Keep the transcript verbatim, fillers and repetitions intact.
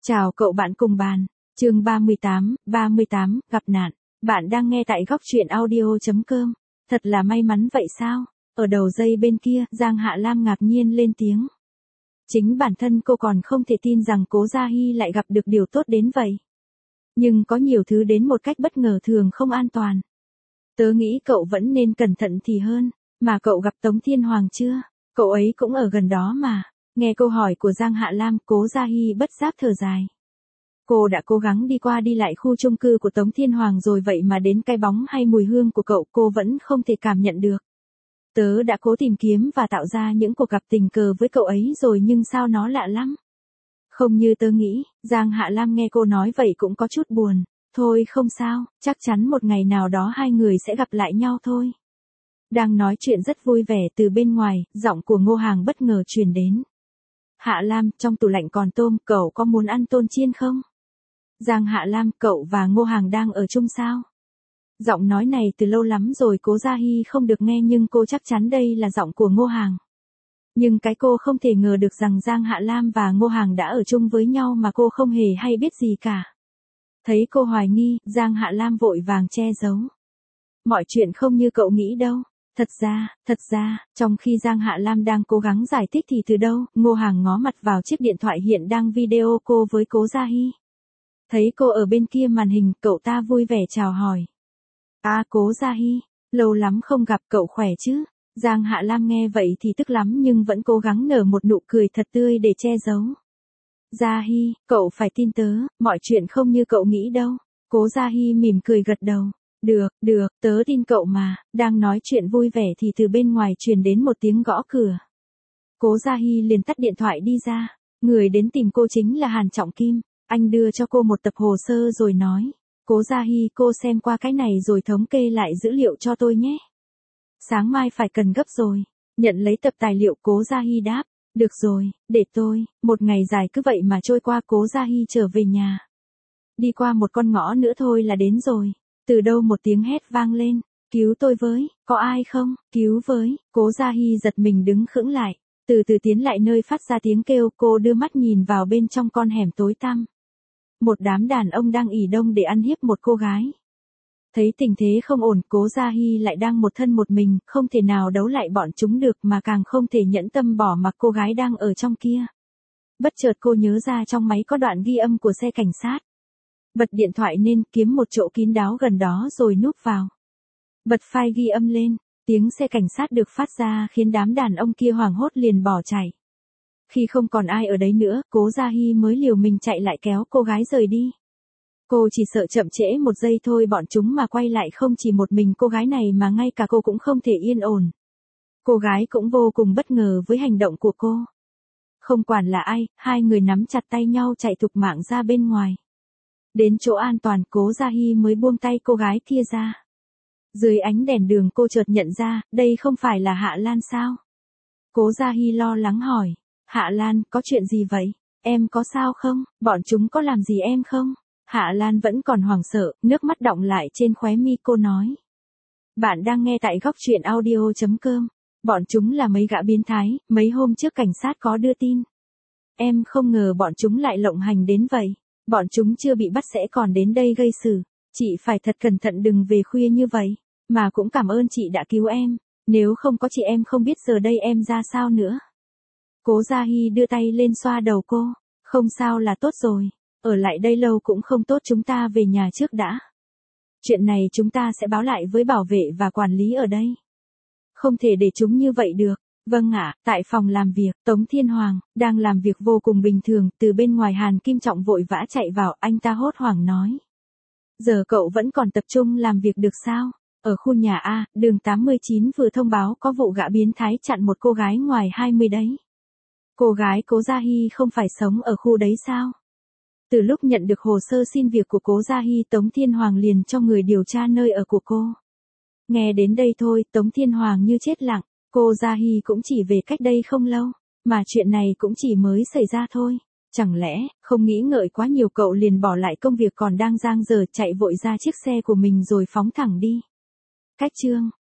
Chào cậu bạn cùng bàn. Chương ba mươi tám, ba mươi tám, gặp nạn. Bạn đang nghe tại góc truyện audio chấm com. Thật là may mắn vậy sao? Ở đầu dây bên kia, Giang Hạ Lam ngạc nhiên lên tiếng. Chính bản thân cô còn không thể tin rằng Cố Gia Hy lại gặp được điều tốt đến vậy. Nhưng có nhiều thứ đến một cách bất ngờ thường không an toàn. Tớ nghĩ cậu vẫn nên cẩn thận thì hơn. Mà cậu gặp Tống Thiên Hoàng chưa? Cậu ấy cũng ở gần đó mà. Nghe câu hỏi của Giang Hạ Lam, Cố Gia Hy bất giác thở dài. Cô đã cố gắng đi qua đi lại khu chung cư của Tống Thiên Hoàng rồi vậy mà đến cái bóng hay mùi hương của cậu cô vẫn không thể cảm nhận được. Tớ đã cố tìm kiếm và tạo ra những cuộc gặp tình cờ với cậu ấy rồi nhưng sao nó lạ lắm. Không như tớ nghĩ. Giang Hạ Lam nghe cô nói vậy cũng có chút buồn. Thôi không sao, chắc chắn một ngày nào đó hai người sẽ gặp lại nhau thôi. Đang nói chuyện rất vui vẻ từ bên ngoài, giọng của Ngô Hàng bất ngờ truyền đến. Hạ Lam, trong tủ lạnh còn tôm, cậu có muốn ăn tôm chiên không? Giang Hạ Lam, cậu và Ngô Hàng đang ở chung sao? Giọng nói này từ lâu lắm rồi Cố Gia Hy không được nghe nhưng cô chắc chắn đây là giọng của Ngô Hàng. Nhưng cái cô không thể ngờ được rằng Giang Hạ Lam và Ngô Hàng đã ở chung với nhau mà cô không hề hay biết gì cả. Thấy cô hoài nghi, Giang Hạ Lam vội vàng che giấu. Mọi chuyện không như cậu nghĩ đâu. Thật ra, thật ra, trong khi Giang Hạ Lam đang cố gắng giải thích thì từ đâu, Ngô Hàng ngó mặt vào chiếc điện thoại hiện đang video cô với Cố Gia Hy. Thấy cô ở bên kia màn hình, cậu ta vui vẻ chào hỏi. À Cố Gia Hy, lâu lắm không gặp, cậu khỏe chứ? Giang Hạ Lam nghe vậy thì tức lắm nhưng vẫn cố gắng nở một nụ cười thật tươi để che giấu. Gia Hy, cậu phải tin tớ, mọi chuyện không như cậu nghĩ đâu. Cố Gia Hy mỉm cười gật đầu. Được, được, tớ tin cậu mà. Đang nói chuyện vui vẻ thì từ bên ngoài truyền đến một tiếng gõ cửa. Cố Gia Hy liền tắt điện thoại đi ra. Người đến tìm cô chính là Hàn Trọng Kim. Anh đưa cho cô một tập hồ sơ rồi nói. Cố Gia Hy, cô xem qua cái này rồi thống kê lại dữ liệu cho tôi nhé. Sáng mai phải cần gấp rồi. Nhận lấy tập tài liệu, Cố Gia Hy đáp. Được rồi, để tôi. Một ngày dài cứ vậy mà trôi qua. Cố Gia Hy trở về nhà. Đi qua một con ngõ nữa thôi là đến rồi. Từ đâu một tiếng hét vang lên. Cứu tôi với, có ai không? Cứu với. Cố Gia Hy giật mình đứng khựng lại. Từ từ tiến lại nơi phát ra tiếng kêu, cô đưa mắt nhìn vào bên trong con hẻm tối tăm. Một đám đàn ông đang ỉ đông để ăn hiếp một cô gái. Thấy tình thế không ổn, Cố Gia Hy lại đang một thân một mình, không thể nào đấu lại bọn chúng được mà càng không thể nhẫn tâm bỏ mặc cô gái đang ở trong kia. Bất chợt cô nhớ ra trong máy có đoạn ghi âm của xe cảnh sát. Bật điện thoại lên, kiếm một chỗ kín đáo gần đó rồi núp vào. Bật file ghi âm lên, tiếng xe cảnh sát được phát ra khiến đám đàn ông kia hoảng hốt liền bỏ chạy. Khi không còn ai ở đấy nữa, Cố Gia Hy mới liều mình chạy lại kéo cô gái rời đi. Cô chỉ sợ chậm trễ một giây thôi bọn chúng mà quay lại không chỉ một mình cô gái này mà ngay cả cô cũng không thể yên ổn. Cô gái cũng vô cùng bất ngờ với hành động của cô. Không quản là ai, hai người nắm chặt tay nhau chạy thục mạng ra bên ngoài. Đến chỗ an toàn, Cố Gia Hy mới buông tay cô gái kia ra. Dưới ánh đèn đường cô chợt nhận ra, đây không phải là Hạ Lan sao? Cố Gia Hy lo lắng hỏi. Hạ Lan, có chuyện gì vậy? Em có sao không? Bọn chúng có làm gì em không? Hạ Lan vẫn còn hoảng sợ, nước mắt đọng lại trên khóe mi, cô nói. Bạn đang nghe tại góc truyện audio chấm com. Bọn chúng là mấy gã biến thái, mấy hôm trước cảnh sát có đưa tin. Em không ngờ bọn chúng lại lộng hành đến vậy. Bọn chúng chưa bị bắt sẽ còn đến đây gây sự. Chị phải thật cẩn thận đừng về khuya như vậy. Mà cũng cảm ơn chị đã cứu em. Nếu không có chị em không biết giờ đây em ra sao nữa. Cố Gia Hy đưa tay lên xoa đầu cô. Không sao là tốt rồi. Ở lại đây lâu cũng không tốt, chúng ta về nhà trước đã. Chuyện này chúng ta sẽ báo lại với bảo vệ và quản lý ở đây. Không thể để chúng như vậy được. Vâng ạ. Tại phòng làm việc, Tống Thiên Hoàng đang làm việc vô cùng bình thường, từ bên ngoài Hàn Kim Trọng vội vã chạy vào, anh ta hốt hoảng nói. Giờ cậu vẫn còn tập trung làm việc được sao? Ở khu nhà A, đường tám mươi chín vừa thông báo có vụ gã biến thái chặn một cô gái ngoài hai mươi đấy. Cô gái Cố Gia Hy không phải sống ở khu đấy sao? Từ lúc nhận được hồ sơ xin việc của Cố Gia Hy, Tống Thiên Hoàng liền cho người điều tra nơi ở của cô. Nghe đến đây thôi, Tống Thiên Hoàng như chết lặng. Cô Gia Hy cũng chỉ về cách đây không lâu, mà chuyện này cũng chỉ mới xảy ra thôi. Chẳng lẽ, không nghĩ ngợi quá nhiều cậu liền bỏ lại công việc còn đang dang dở chạy vội ra chiếc xe của mình rồi phóng thẳng đi. Cách chương